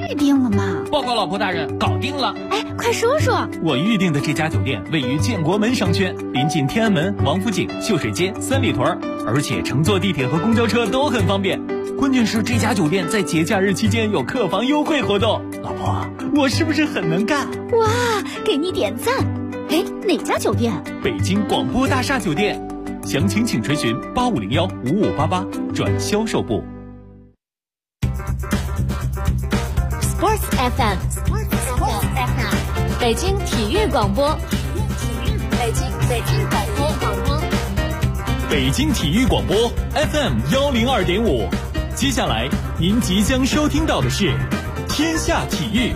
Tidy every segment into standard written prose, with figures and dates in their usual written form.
预定了吗？ 报告老婆大人，搞定了。 哎，快说说。 我预定的这家酒店位于建国门商圈，临近天安门、王府井、秀水街、三里屯，而且乘坐地铁和公交车都很方便。关键是这家酒店在节假日期间有客房优惠活动。老婆，我是不是很能干？ 哇，给你点赞。哎，哪家酒店？ 北京广播大厦酒店。详情请垂询8501-5588转销售部。 Sports FM， 北京体育广播，北京广播， 北京体育广播 FM102.5。接下来您即将收听到的是天下体育。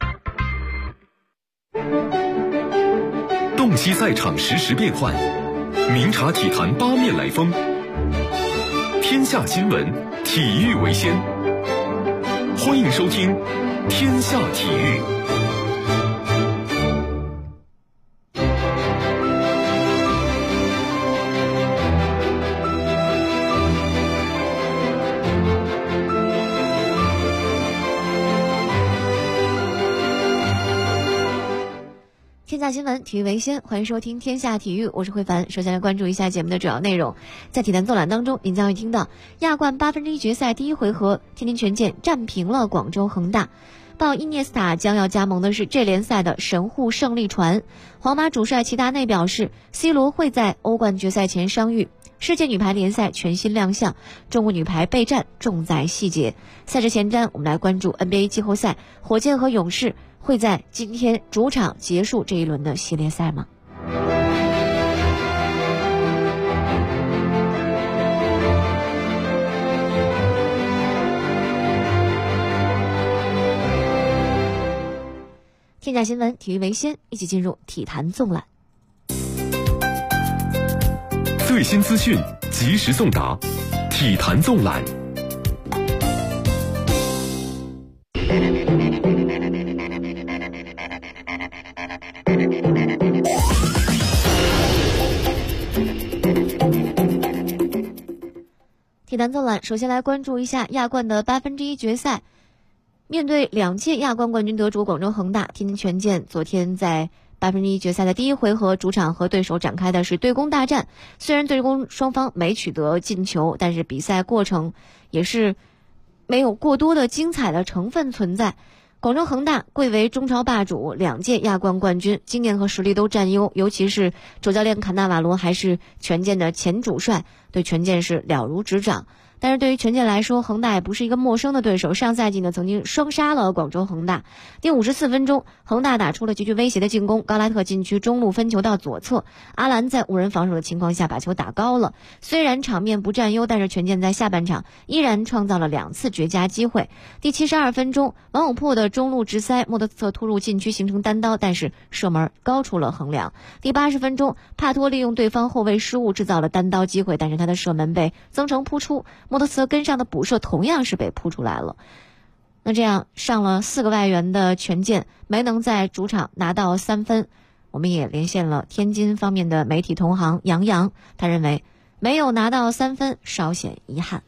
洞悉赛场实时变幻，明察体坛八面来风。天下新闻，体育为先。欢迎收听天下体育。 天下新闻，体育为先，欢迎收听天下体育，我是慧凡。首先来关注一下节目的主要内容。在体坛纵览当中，您将会听到亚冠1/8决赛第一回合，天津权健战平了广州恒大。报伊涅斯塔将要加盟的是这联赛的神户胜利船。皇马主帅齐达内表示 ，C 罗会在欧冠决赛前伤愈。世界女排联赛全新亮相，中国女排备战重在细节。赛事前瞻，我们来关注 NBA 季后赛，火箭和勇士会在今天主场结束这一轮的系列赛吗？天下新闻，体育为先，一起进入体坛纵览。 最新资讯，及时送达，体坛纵览。 体坛纵览，首先来关注一下亚冠的1/8决赛。面对2届亚冠冠军得主广州恒大，天津权健昨天在1/8决赛的第一回合主场和对手展开的是对攻大战。虽然对攻双方没取得进球，但是比赛过程也是没有过多的精彩的成分存在。广州恒大贵为中超霸主，2届亚冠冠军，经验和实力都占优，尤其是主教练坎纳瓦罗还是权健的前主帅，对权健是了如指掌。但是对于权健来说，恒大也不是一个陌生的对手，上赛季呢曾经双杀了广州恒大。第54分钟，恒大打出了极具威胁的进攻，高拉特禁区中路分球到左侧，阿兰在无人防守的情况下把球打高了。虽然场面不占优，但是权健在下半场依然创造了2次绝佳机会。第72分钟，王永珀的中路直塞，莫德斯特突入禁区形成单刀，但是射门高出了横梁。第80分钟，帕托利用对方后卫失误制造了单刀机会，但是他的射门被曾诚扑出，莫德斯特跟上的补射同样是被扑出来了。那这样上了4个外援的权健没能在主场拿到3分。我们也连线了天津方面的媒体同行杨洋，他认为没有拿到3分稍显遗憾。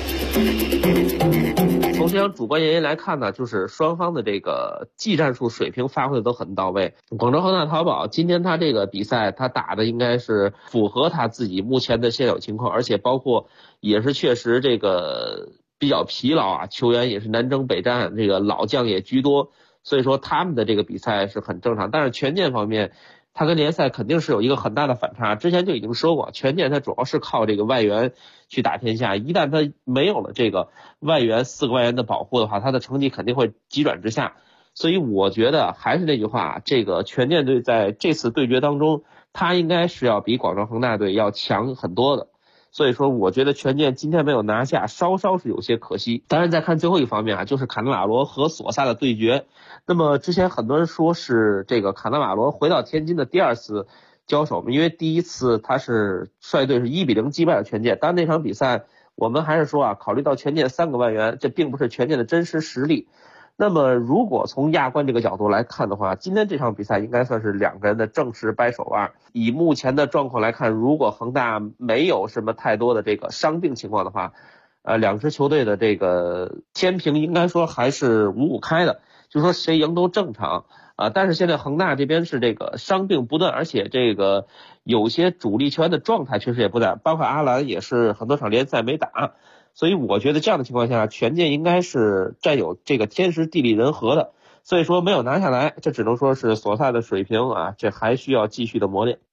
从这样主观原因来看呢，就是双方的这个技战术水平发挥的都很到位。广州恒大淘宝今天他这个比赛他打的应该是符合他自己目前的现有情况，而且包括也是确实这个比较疲劳啊，球员也是南征北战，这个老将也居多，所以说他们的这个比赛是很正常。但是权健方面，他跟联赛肯定是有一个很大的反差，之前就已经说过，权健他主要是靠这个外援去打天下，一旦他没有了这个外援4个外援的保护的话，他的成绩肯定会急转直下。所以我觉得还是那句话，这个权健队在这次对决当中，他应该是要比广州恒大队要强很多的。所以说我觉得权健今天没有拿下，稍稍是有些可惜。当然再看最后一方面啊，就是卡纳瓦罗和索萨的对决。那么之前很多人说是这个卡纳瓦罗回到天津的第2次交手，因为第1次他是率队是1-0击败了权健。当然那场比赛我们还是说啊，考虑到权健3个外援，这并不是权健的真实实力。那么如果从亚冠这个角度来看的话，今天这场比赛应该算是2个人的正式掰手腕。以目前的状况来看，如果恒大没有什么太多的这个伤病情况的话， 两支球队的这个天平应该说还是5-5开的，就说谁赢都正常但是现在恒大这边是这个伤病不断，而且这个有些主力球员的状态确实也不在，包括阿兰也是很多场联赛没打，所以我觉得这样的情况下，权健应该是占有这个天时地利人和的，所以说没有拿下来，这只能说是所在的水平这还需要继续的磨练。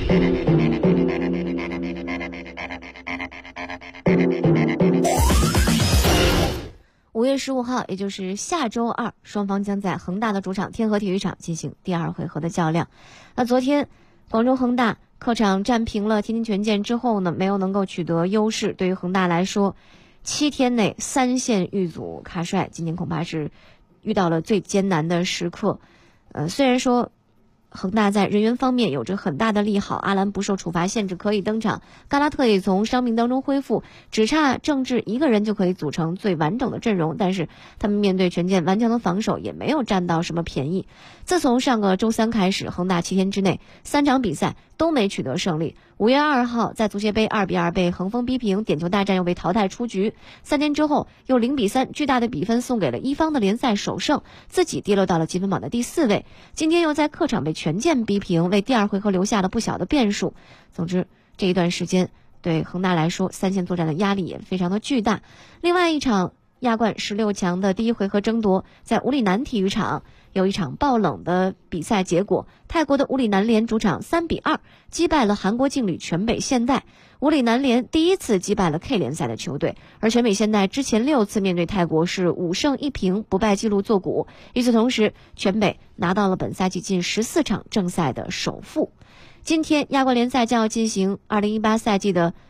5月15号，也就是下周二，双方将在恒大的主场天河体育场进行第2回合的较量。那昨天，广州恒大客场战平了天津权健之后呢，没有能够取得优势。对于恒大来说，7天内3线遇阻卡帅，今年恐怕是遇到了最艰难的时刻。虽然说恒大在人员方面有着很大的利好，阿兰不受处罚限制可以登场，嘎拉特也从伤病当中恢复，只差郑智一个人就可以组成最完整的阵容，但是他们面对权健顽强的防守也没有占到什么便宜。自从上个周三开始，恒大7天之内3场比赛都没取得胜利。5月2号在足协杯2-2被恒丰逼平，点球大战又被淘汰出局。3天之后又0-3巨大的比分送给了一方的联赛首胜，自己跌落到了积分榜的第4位。今天又在客场被权健逼平，为第2回合留下了不小的变数。总之这一段时间对恒大来说3线作战的压力也非常的巨大。另外一场亚冠16强的第1回合争夺在五里南体育场有一场爆冷的比赛结果，泰国的五里南联主场3-2击败了韩国劲旅全北现代。五里南联第一次击败了 K 联赛的球队，而全北现代之前6次面对泰国是5胜1平，不败纪录作古。与此同时，全北拿到了本赛季近14场正赛的首负。今天亚冠联赛将要进行2018赛季的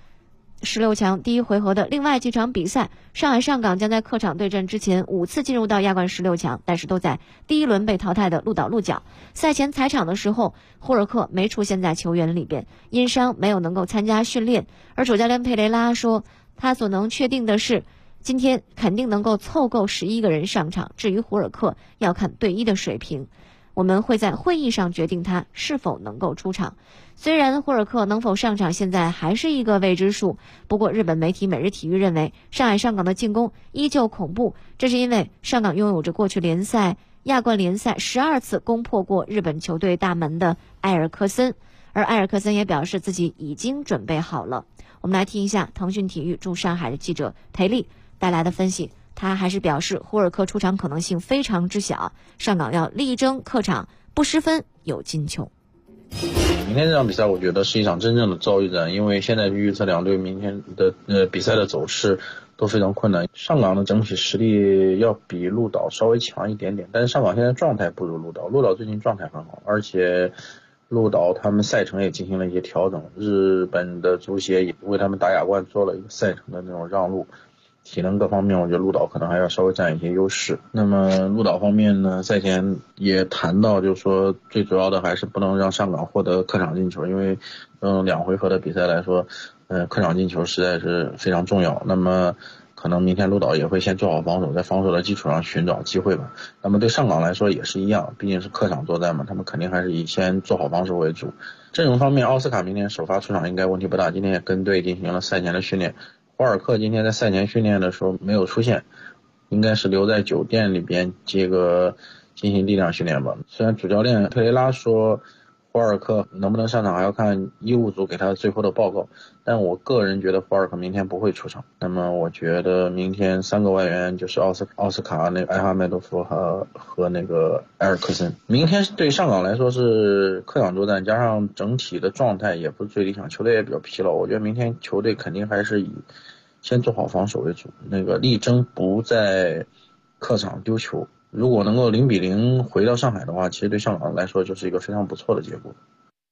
16强第1回合的另外几场比赛，上海上港将在客场对阵之前5次进入到亚冠16强，但是都在第1轮被淘汰的鹿岛鹿角。赛前踩场的时候，胡尔克没出现在球员里边，因伤没有能够参加训练。而主教练佩雷拉说，他所能确定的是，今天肯定能够凑够11个人上场，至于胡尔克要看队医的水平。我们会在会议上决定他是否能够出场。虽然胡尔克能否上场现在还是一个未知数，不过日本媒体每日体育认为上海上港的进攻依旧恐怖，这是因为上港拥有着过去联赛亚冠联赛12次攻破过日本球队大门的埃尔克森，而埃尔克森也表示自己已经准备好了。我们来听一下腾讯体育驻上海的记者裴丽带来的分析。他还是表示胡尔克出场可能性非常之小，上港要力争客场不失分有进球。 明天这场比赛我觉得是一场真正的遭遇战，因为现在预测两队明天的比赛的走势都非常困难。上港的整体实力要比鹿岛稍微强一点点，但是上港现在状态不如鹿岛，鹿岛最近状态很好，而且鹿岛他们赛程也进行了一些调整，日本的足协也为他们打亚冠做了一个赛程的那种让路，体能各方面我觉得鹿岛可能还要稍微占一些优势。那么鹿岛方面呢，赛前也谈到，就是说最主要的还是不能让上港获得客场进球，因为2回合的比赛来说客场进球实在是非常重要。那么可能明天鹿岛也会先做好防守，在防守的基础上寻找机会吧。那么对上港来说也是一样，毕竟是客场作战嘛，他们肯定还是以先做好防守为主。阵容方面，奥斯卡明天首发出场应该问题不大，今天也跟队进行了赛前的训练。胡尔克今天在赛前训练的时候没有出现，应该是留在酒店里边进行力量训练吧。虽然主教练特雷拉说胡尔克能不能上场还要看医务组给他最后的报告，但我个人觉得胡尔克明天不会出场。那么我觉得明天3个外援就是奥斯卡、那个埃哈迈多夫和那个埃尔克森。明天对上港来说是客场作战，加上整体的状态也不是最理想，球队也比较疲劳，我觉得明天球队肯定还是以先做好防守为主，力争不在客场丢球。如果能够0-0回到上海的话，其实对上港来说就是一个非常不错的结果。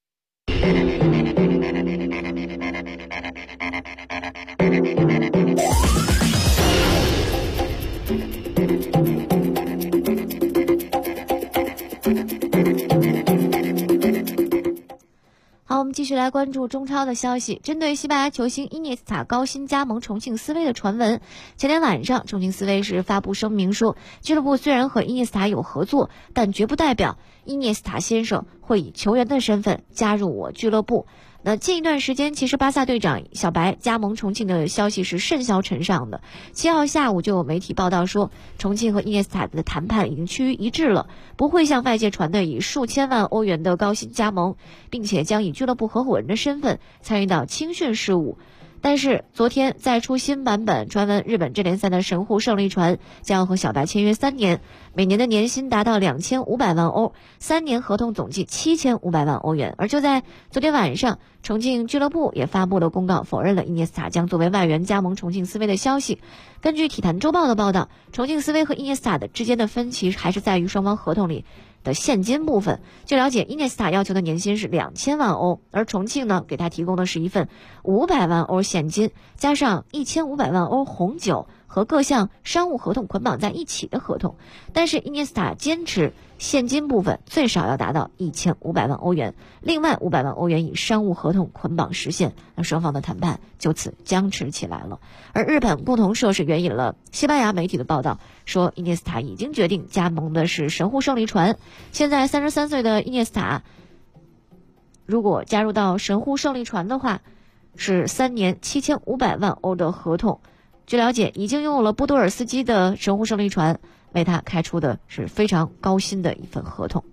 好，我们继续来关注中超的消息。针对西班牙球星伊涅斯塔高薪加盟重庆斯威的传闻，前天晚上重庆斯威是发布声明说，俱乐部虽然和伊涅斯塔有合作，但绝不代表伊涅斯塔先生会以球员的身份加入我俱乐部。 那近一段时间，其实巴萨队长小白加盟重庆的消息是甚嚣尘上的。7号下午就有媒体报道说，重庆和伊涅斯塔的谈判已经趋于一致了，不会像外界传的以数千万欧元的高薪加盟，并且将以俱乐部合伙人的身份参与到青训事务。但是昨天再出新版本，传闻日本正联赛的神户胜利船将要和小白签约3年，每年的年薪达到2500万欧，3年合同总计7500万欧元。而就在昨天晚上，重庆俱乐部也发布了公告，否认了伊涅斯塔将作为外援加盟重庆斯威的消息。根据体坛周报的报道，重庆斯威和伊涅斯塔的之间的分歧还是在于双方合同里的现金部分。据了解，伊涅斯塔要求的年薪是2000万欧，而重庆呢给他提供的是一份500万欧现金，加上1500万欧红酒和各项商务合同捆绑在一起的合同。但是伊涅斯塔坚持现金部分最少要达到1500万欧元，另外500万欧元以商务合同捆绑实现。那双方的谈判就此僵持起来了。而日本共同社是援引了西班牙媒体的报道，说伊涅斯塔已经决定加盟的是神户胜利船。现在33岁的伊涅斯塔如果加入到神户胜利船的话，是3年7500万欧的合同。据了解，已经拥有了波多尔斯基的神户胜利船为他开出的是非常高薪的一份合同。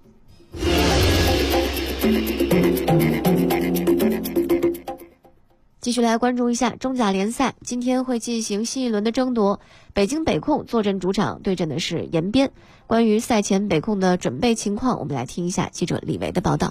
继续来关注一下中甲联赛，今天会进行新一轮的争夺。北京北控坐镇主场对阵的是延边。关于赛前北控的准备情况，我们来听一下记者李维的报道。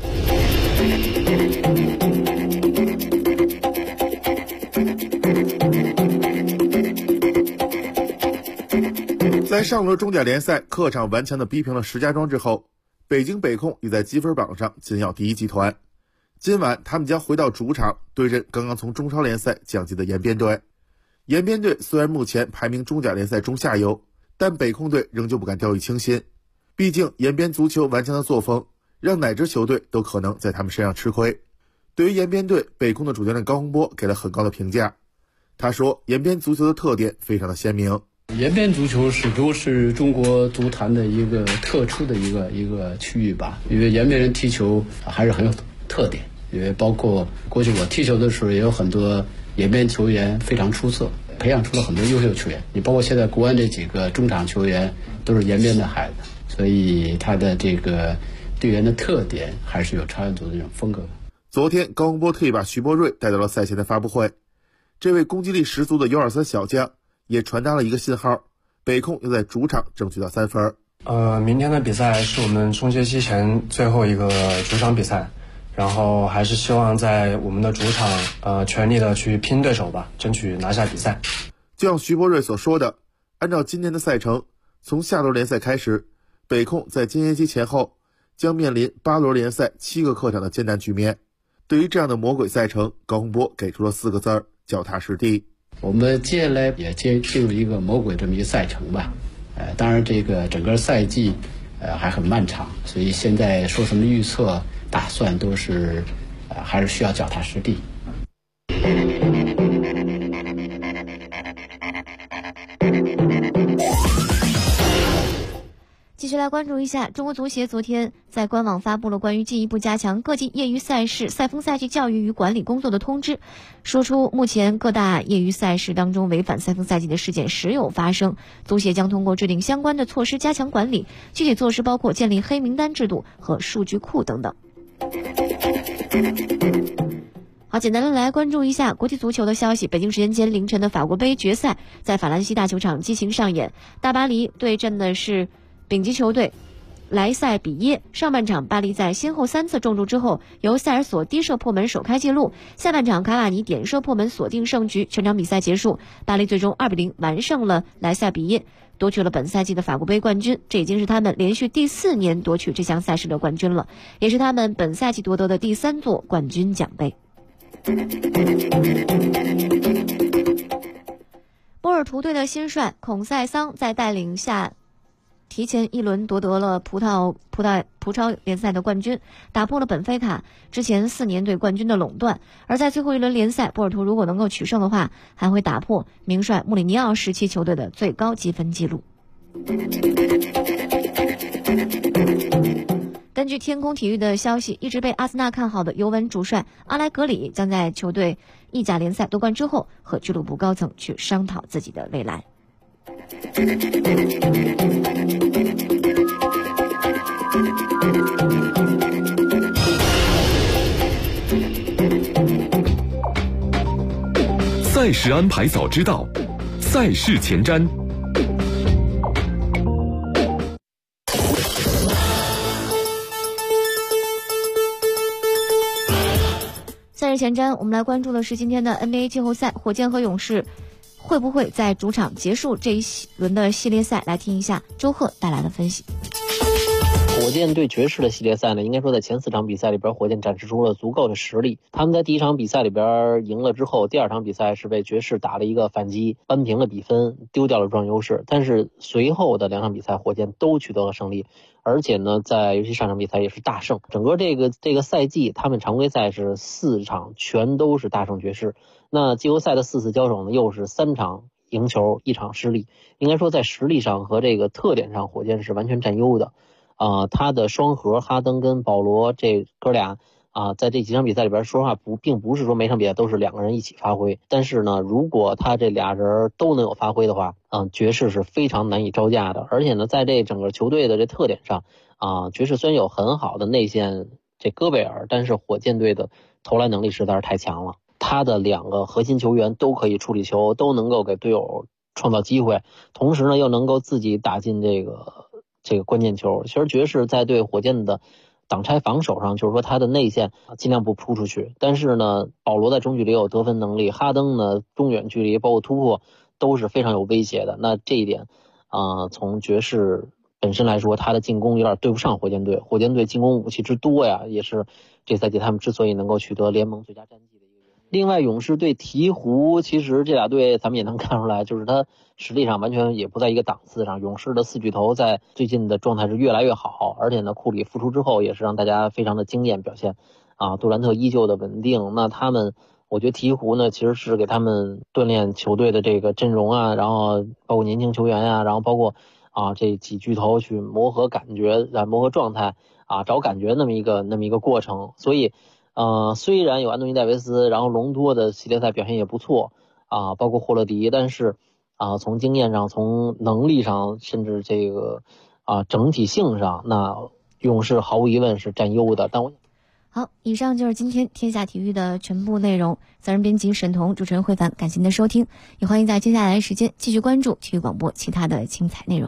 在上轮中甲联赛客场顽强地逼平了石家庄之后，北京北控也在积分榜上紧咬第一集团。今晚他们将回到主场对阵刚刚从中超联赛降级的延边队。延边队虽然目前排名中甲联赛中下游，但北控队仍旧不敢掉以轻心，毕竟延边足球顽强的作风让哪支球队都可能在他们身上吃亏。对于延边队，北控的主教练高洪波给了很高的评价。他说，延边足球的特点非常的鲜明。 延边足球始终是中国足坛的一个特殊的一个区域吧，因为延边人踢球还是很有特点，因为包括过去我踢球的时候也有很多延边球员非常出色，培养出了很多优秀球员。你包括现在国安这几个中场球员都是延边的孩子，所以他的这个队员的特点还是有朝鲜族的这种风格。 昨天高洪波特意把徐波瑞带到了赛前的发布会，这位攻击力十足的U23小将也传达了一个信号，北控要在主场争取到3分。 明天的比赛是我们春节期前最后一个主场比赛，然后还是希望在我们的主场全力的去拼对手吧，争取拿下比赛。 就像徐波瑞所说的，按照今年的赛程，从下轮联赛开始，北控在今年期前后将面临8轮联赛7个客场的艰难局面。对于这样的魔鬼赛程，高洪波给出了4个字儿：脚踏实地。 我们接下来也进入一个魔鬼这么一个赛程吧。当然这个整个赛季还很漫长，所以现在说什么预测打算都是还是需要脚踏实地。 继续来关注一下，中国足协昨天在官网发布了关于进一步加强各级业余赛事赛风赛季教育与管理工作的通知，说出目前各大业余赛事当中违反赛风赛季的事件时有发生，足协将通过制定相关的措施加强管理，具体措施包括建立黑名单制度和数据库等等。好，简单的来关注一下国际足球的消息。北京时间今天凌晨的法国杯决赛在法兰西大球场激情上演，大巴黎对阵的是丙级球队莱塞比耶。上半场巴黎在先后3次中柱之后，由塞尔索低射破门首开纪录，下半场卡瓦尼点射破门锁定胜局。全场比赛结束，巴黎最终2-0完胜了莱塞比耶，夺取了本赛季的法国杯冠军。这已经是他们连续第4年夺取这项赛事的冠军了，也是他们本赛季夺得的第3座冠军奖杯。波尔图队的新帅孔塞桑在带领下提前1轮夺得了葡超联赛的冠军，打破了本菲卡之前4年对冠军的垄断。而在最后1轮联赛，波尔图如果能够取胜的话，还会打破名帅穆里尼奥时期球队的最高积分纪录。根据据天空体育的消息，一直被阿森纳看好的尤文主帅阿莱格里将在球队意甲联赛夺冠之后和俱乐部高层去商讨自己的未来。 赛事安排早知道，赛事前瞻。 赛事前瞻，我们来关注的是今天的 NBA 季后赛，火箭和勇士会不会在主场结束这一轮的系列赛？来听一下周贺带来的分析。 火箭对爵士的系列赛呢，应该说在前4场比赛里边，火箭展示出了足够的实力。他们在第1场比赛里边赢了之后，第2场比赛是被爵士打了一个反击，扳平了比分，丢掉了主场优势。但是随后的2场比赛，火箭都取得了胜利，而且呢，尤其上场比赛也是大胜。整个这个赛季，他们常规赛是4场全都是大胜爵士。那季后赛的4次交手呢，又是3场赢球，1场失利。应该说在实力上和这个特点上，火箭是完全占优的。他的双核哈登跟保罗这哥俩在这几场比赛里边，说实话并不是说每场比赛都是2个人一起发挥，但是呢，如果他这俩人都能有发挥的话，爵士是非常难以招架的。而且呢，在这整个球队的这特点上，爵士虽然有很好的内线这戈贝尔，但是火箭队的投篮能力实在是太强了。他的2个核心球员都可以处理球，都能够给队友创造机会，同时呢又能够自己打进这个关键球。其实爵士在对火箭的挡拆防守上，就是说他的内线尽量不扑出去，但是呢保罗在中距离有得分能力，哈登呢中远距离包括突破都是非常有威胁的。那这一点从爵士本身来说，他的进攻有点对不上火箭队。火箭队进攻武器之多呀，也是这赛季他们之所以能够取得联盟最佳战绩的一个原因。另外勇士对鹈鹕，其实这俩队咱们也能看出来，就是他实力上完全也不在一个档次上。勇士的4巨头在最近的状态是越来越好，而且呢库里复出之后也是让大家非常的惊艳表现杜兰特依旧的稳定。那他们我觉得鹈鹕呢其实是给他们锻炼球队的这个阵容然后包括年轻球员然后包括这几巨头去磨合感觉磨合状态找感觉那么一个过程。所以虽然有安东尼戴维斯，然后隆多的系列赛表现也不错包括霍勒迪，但是从经验上，从能力上，甚至这个整体性上，那勇士毫无疑问是占优的。但好，以上就是今天天下体育的全部内容。责任编辑沈彤，主持人慧凡，感谢您的收听，也欢迎在接下来的时间继续关注体育广播其他的精彩内容。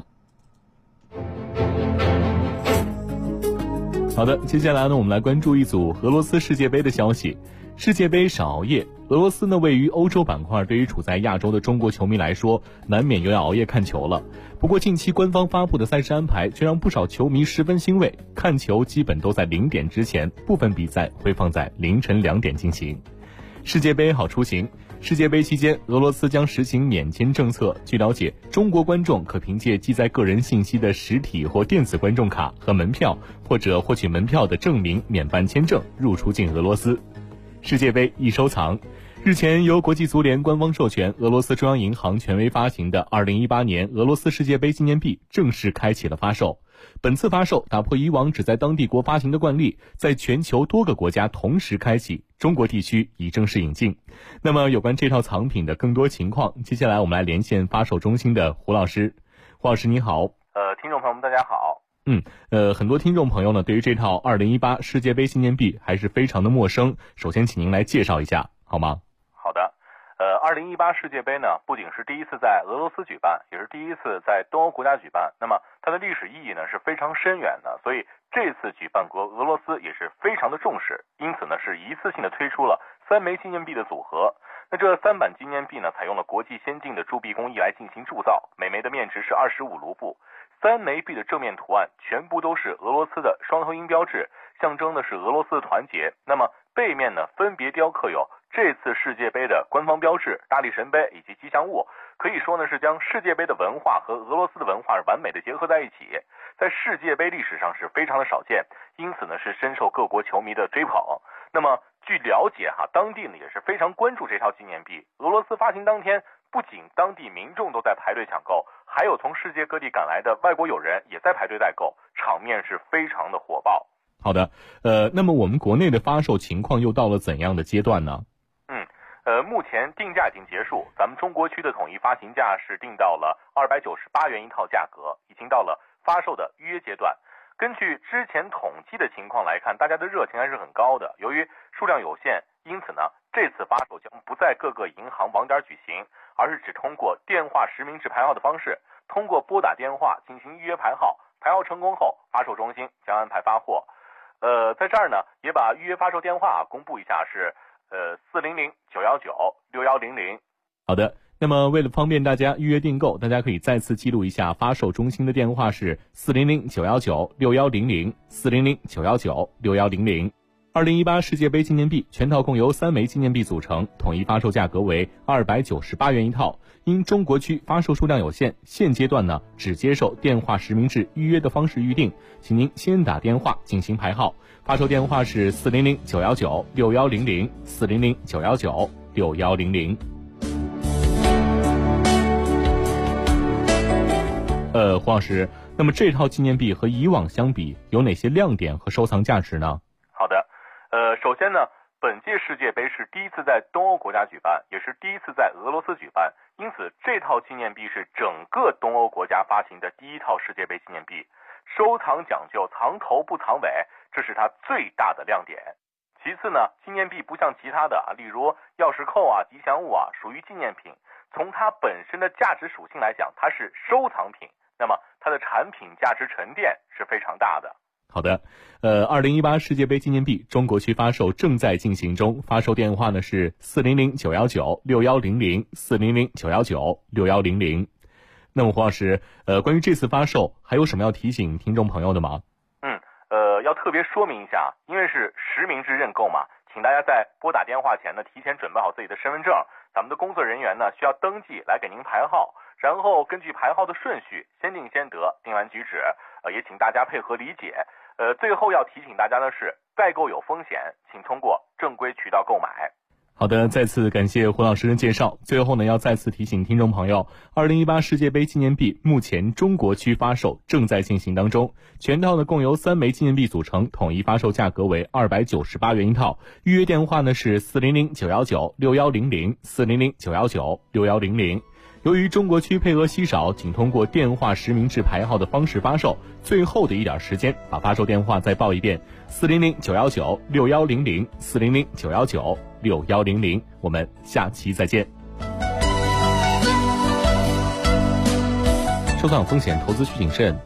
好的，接下来呢，我们来关注一组俄罗斯世界杯的消息。世界杯少熬夜，俄罗斯呢位于欧洲板块，对于处在亚洲的中国球迷来说，难免又要熬夜看球了。不过近期官方发布的赛事安排却让不少球迷十分欣慰，看球基本都在0点之前，部分比赛会放在凌晨2点进行。世界杯好出行。世界杯期间，俄罗斯将实行免签政策。据了解，中国观众可凭借记载个人信息的实体或电子观众卡和门票，或者获取门票的证明免办签证入出境俄罗斯。世界杯易收藏。日前，由国际足联官方授权，俄罗斯中央银行权威发行的2018年俄罗斯世界杯纪念币正式开启了发售。本次发售打破以往只在当地国发行的惯例，在全球多个国家同时开启，中国地区已正式引进。那么有关这套藏品的更多情况，接下来我们来连线发售中心的胡老师。胡老师你好。 听众朋友们大家好。 很多听众朋友呢对于这套2018世界杯纪念币还是非常的陌生，首先请您来介绍一下好吗？ 好的。2018世界杯呢，不仅是第一次在俄罗斯举办，也是第一次在东欧国家举办。那么它的历史意义呢是非常深远的，所以这次举办国俄罗斯也是非常的重视，因此呢是一次性的推出了3枚纪念币的组合。那这3版纪念币呢，采用了国际先进的铸币工艺来进行铸造，每枚的面值是25卢布。3枚币的正面图案全部都是俄罗斯的双头鹰标志，象征的是俄罗斯的团结。那么背面呢，分别雕刻有这次世界杯的官方标志、大力神杯以及吉祥物，可以说呢是将世界杯的文化和俄罗斯的文化完美的结合在一起，在世界杯历史上是非常的少见，因此呢是深受各国球迷的追捧。那么据了解当地呢也是非常关注这套纪念币。俄罗斯发行当天，不仅当地民众都在排队抢购，还有从世界各地赶来的外国友人也在排队代购，场面是非常的火爆。 好的，那么我们国内的发售情况又到了怎样的阶段呢？ 目前定价已经结束，咱们中国区的统一发行价是定到了298元一套价格，已经到了发售的预约阶段。根据之前统计的情况来看，大家的热情还是很高的。由于数量有限，因此呢，这次发售将不在各个银行网点举行，而是只通过电话实名制排号的方式，通过拨打电话进行预约排号，排号成功后，发售中心将安排发货。在这儿呢，也把预约发售电话公布一下，是400-919-6100。 好的，那么为了方便大家预约订购，大家可以再次记录一下发售中心的电话是400-919-6100 400-919-6100。2018世界杯纪念币全套共由3枚纪念币组成，统一发售价格为298元一套。因中国区发售数量有限，现阶段呢只接受电话实名制预约的方式预定，请您先打电话进行排号。发售电话是400-919-6100 400-919-6100。黄老师，那么这套纪念币和以往相比有哪些亮点和收藏价值呢？ 好的，首先呢，本届世界杯是第一次在东欧国家举办，也是第一次在俄罗斯举办，因此这套纪念币是整个东欧国家发行的第一套世界杯纪念币，收藏讲究藏头不藏尾，这是它最大的亮点。其次呢，纪念币不像其他的例如钥匙扣吉祥物属于纪念品，从它本身的价值属性来讲，它是收藏品，那么它的产品价值沉淀是非常大的。 好的，2018世界杯纪念币中国区发售正在进行中，发售电话呢是400-919-6100 400-919-6100。那么黄老师，关于这次发售还有什么要提醒听众朋友的吗？ 要特别说明一下，因为是实名制认购嘛，请大家在拨打电话前呢，提前准备好自己的身份证，咱们的工作人员呢需要登记来给您排号，然后根据排号的顺序，先定先得，定完举止，也请大家配合理解。最后要提醒大家的是，代购有风险，请通过正规渠道购买。 好的，再次感谢胡老师的介绍。最后呢，要再次提醒听众朋友，2018世界杯纪念币目前中国区发售正在进行当中，全套呢共由3枚纪念币组成，统一发售价格为298元一套。预约电话呢是400-919-6100 400-919-6100。由于中国区配额稀少，仅通过电话实名制排号的方式发售，最后的一点时间，把发售电话再报一遍：400-919-6100 400-919-6100。我们下期再见。收藏风险，投资需谨慎。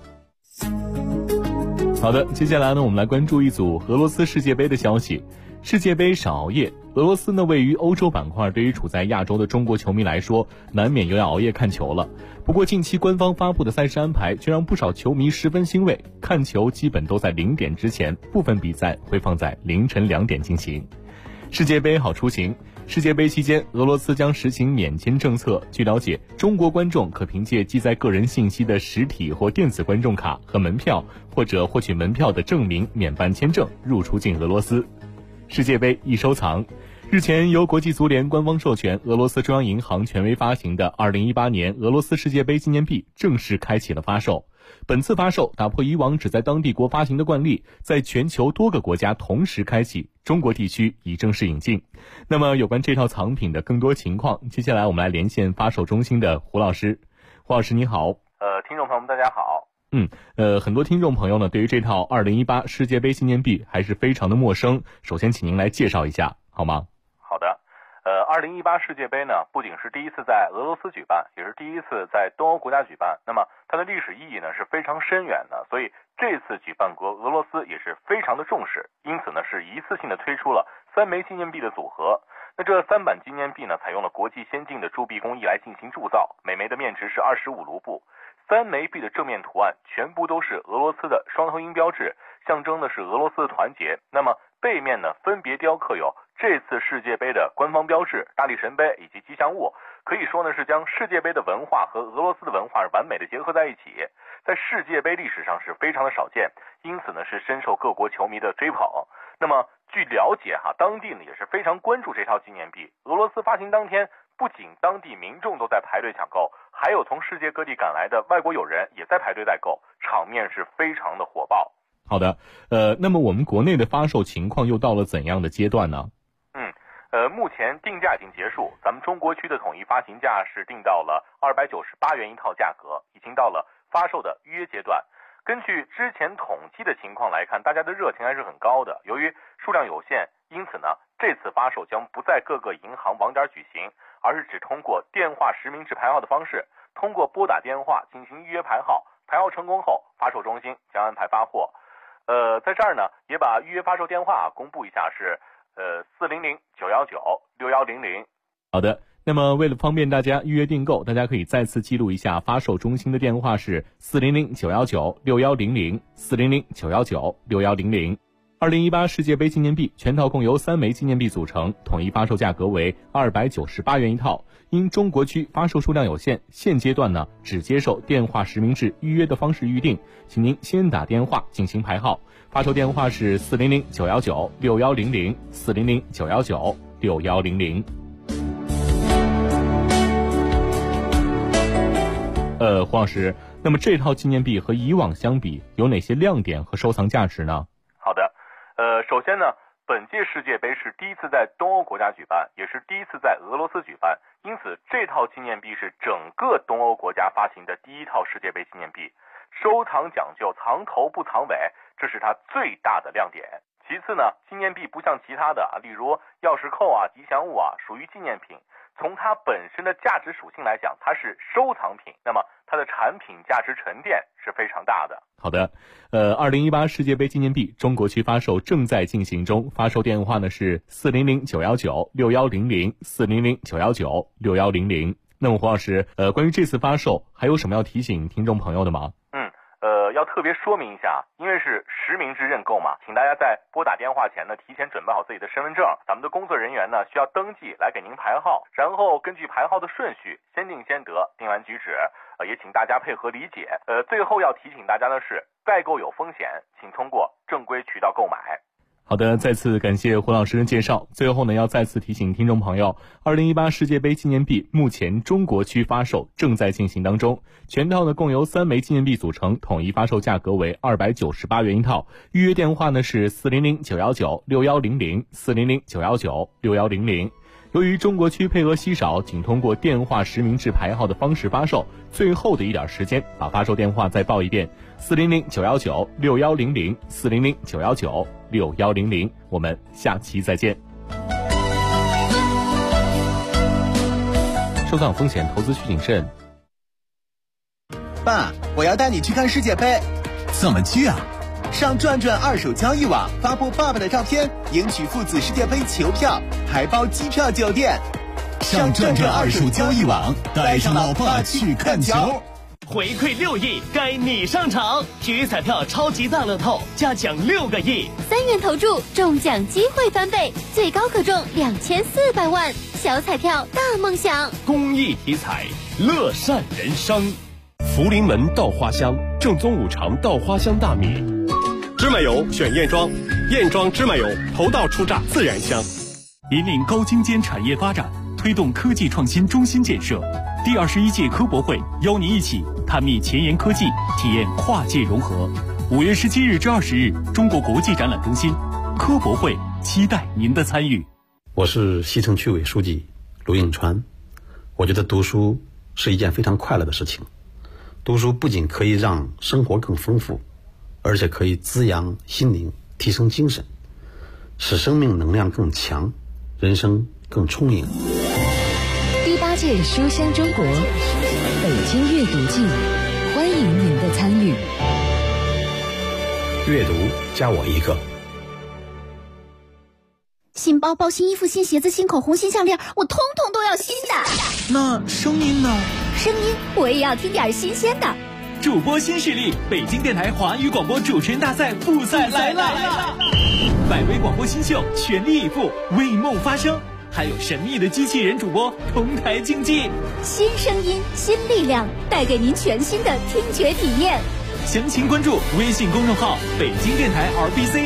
好的，接下来呢，我们来关注一组俄罗斯世界杯的消息。世界杯少熬夜，俄罗斯呢位于欧洲板块，对于处在亚洲的中国球迷来说，难免又要熬夜看球了。不过近期官方发布的赛事安排却让不少球迷十分欣慰，看球基本都在0点之前，部分比赛会放在凌晨2点进行。世界杯好出行。世界杯期间，俄罗斯将实行免签政策。据了解，中国观众可凭借记载个人信息的实体或电子观众卡和门票，或者获取门票的证明免办签证入出境俄罗斯。世界杯易收藏。日前，由国际足联官方授权，俄罗斯中央银行权威发行的2018年俄罗斯世界杯纪念币正式开启了发售。本次发售打破以往只在当地国发行的惯例，在全球多个国家同时开启，中国地区已正式引进。那么有关这套藏品的更多情况，接下来我们来连线发售中心的胡老师。胡老师你好。 听众朋友们大家好。 很多听众朋友呢对于这套2018世界杯纪念币还是非常的陌生，首先请您来介绍一下好吗？ 好的。2018世界杯呢，不仅是第一次在俄罗斯举办，也是第一次在东欧国家举办，那么它的历史意义呢是非常深远的，所以这次举办国俄罗斯也是非常的重视，因此呢是一次性的推出了3枚纪念币的组合。那这3版纪念币呢，采用了国际先进的铸币工艺来进行铸造，每枚的面值是25卢布。3枚币的正面图案全部都是俄罗斯的双头鹰标志，象征的是俄罗斯的团结。那么背面呢，分别雕刻有这次世界杯的官方标志、大力神杯以及吉祥物，可以说呢是将世界杯的文化和俄罗斯的文化完美的结合在一起，在世界杯历史上是非常的少见，因此呢是深受各国球迷的追捧。那么据了解当地呢也是非常关注这套纪念币。俄罗斯发行当天，不仅当地民众都在排队抢购，还有从世界各地赶来的外国友人也在排队代购，场面是非常的火爆。 好的，那么我们国内的发售情况又到了怎样的阶段呢？ 目前定价已经结束，咱们中国区的统一发行价是定到了298元一套价格，已经到了发售的预约阶段。根据之前统计的情况来看，大家的热情还是很高的。由于数量有限，因此呢，这次发售将不在各个银行网点举行，而是只通过电话实名制排号的方式，通过拨打电话进行预约排号，排号成功后，发售中心将安排发货。在这儿呢，也把预约发售电话公布一下，是400-919-6100。 好的，那么为了方便大家预约订购，大家可以再次记录一下发售中心的电话是400-919-6100 400-919-6100。2018世界杯纪念币全套共由3枚纪念币组成，统一发售价格为298元一套。因中国区发售数量有限，现阶段呢只接受电话实名制预约的方式预定，请您先打电话进行排号。发售电话是400-919-6100 400-919-6100。黄老师，那么这套纪念币和以往相比，有哪些亮点和收藏价值呢？ 好的，首先呢，本届世界杯是第一次在东欧国家举办，也是第一次在俄罗斯举办，因此这套纪念币是整个东欧国家发行的第一套世界杯纪念币。收藏讲究藏头不藏尾，这是它最大的亮点。其次呢，纪念币不像其他的例如钥匙扣吉祥物属于纪念品。从它本身的价值属性来讲，它是收藏品，那么它的产品价值沉淀是非常大的。 好的，2018世界杯纪念币中国区发售正在进行中，发售电话呢是400-919-6100 400-919-6100。那么黄老师，关于这次发售还有什么要提醒听众朋友的吗？ 要特别说明一下，因为是实名制认购嘛，请大家在拨打电话前呢，提前准备好自己的身份证，咱们的工作人员呢需要登记来给您排号，然后根据排号的顺序，先定先得，定完举止，也请大家配合理解。最后要提醒大家的是，代购有风险，请通过正规渠道购买。 好的，再次感谢胡老师的介绍。最后呢，要再次提醒听众朋友，2018世界杯纪念币目前中国区发售正在进行当中，全套呢共由3枚纪念币组成，统一发售价格为298元一套。预约电话呢是400-919-6100 400-919-6100。由于中国区配额稀少，仅通过电话实名制排号的方式发售，最后的一点时间，把发售电话再报一遍：400-919-6100 400-919-6100。我们下期再见。收藏风险，投资需谨慎。 爸，我要带你去看世界杯。 怎么去啊？ 上转转二手交易网发布爸爸的照片，赢取父子世界杯球票，还包机票酒店。 上转转二手交易网，带上老爸去看球。 回馈6亿，该你上场！体育彩票超级大乐透，加奖6个亿 ，3元投注，中奖机会翻倍，最高可中2400万。小彩票大梦想， 公益体彩，乐善人生。 福临门稻花香，正宗五常稻花香大米。芝麻油选燕庄，燕庄芝麻油头道出榨自然香。 引领高精尖产业发展，推动科技创新中心建设。第21届科博会邀您一起探秘前沿科技，体验跨界融合。5月17日至20日，中国国际展览中心科博会期待您的参与。 我是西城区委书记卢应川。我觉得读书是一件非常快乐的事情。读书不仅可以让生活更丰富，而且可以滋养心灵，提升精神，使生命能量更强，人生更充盈。 第8届书香中国北京阅读季，欢迎您的参与。 阅读加我一个。 新包包、新衣服、新鞋子、新口红、新项链，我通通都要新的。 那声音呢？ 声音我也要听点新鲜的。 主播新势力，北京电台华语广播主持人大赛复赛来了！百位广播新秀全力以赴，为梦发声，还有神秘的机器人主播同台竞技。 新声音，新力量，带给您全新的听觉体验。 详情关注微信公众号北京电台 RBC。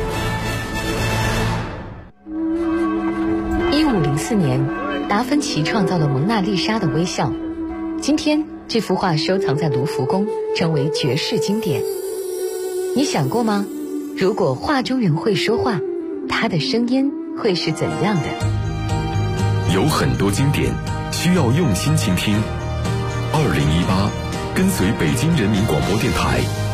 1504年，达芬奇创造了蒙娜丽莎的微笑。今天，这幅画收藏在卢浮宫，成为绝世经典。你想过吗？ 如果画中人会说话，他的声音会是怎样的？ 有很多经典需要用心倾听。2018，跟随北京人民广播电台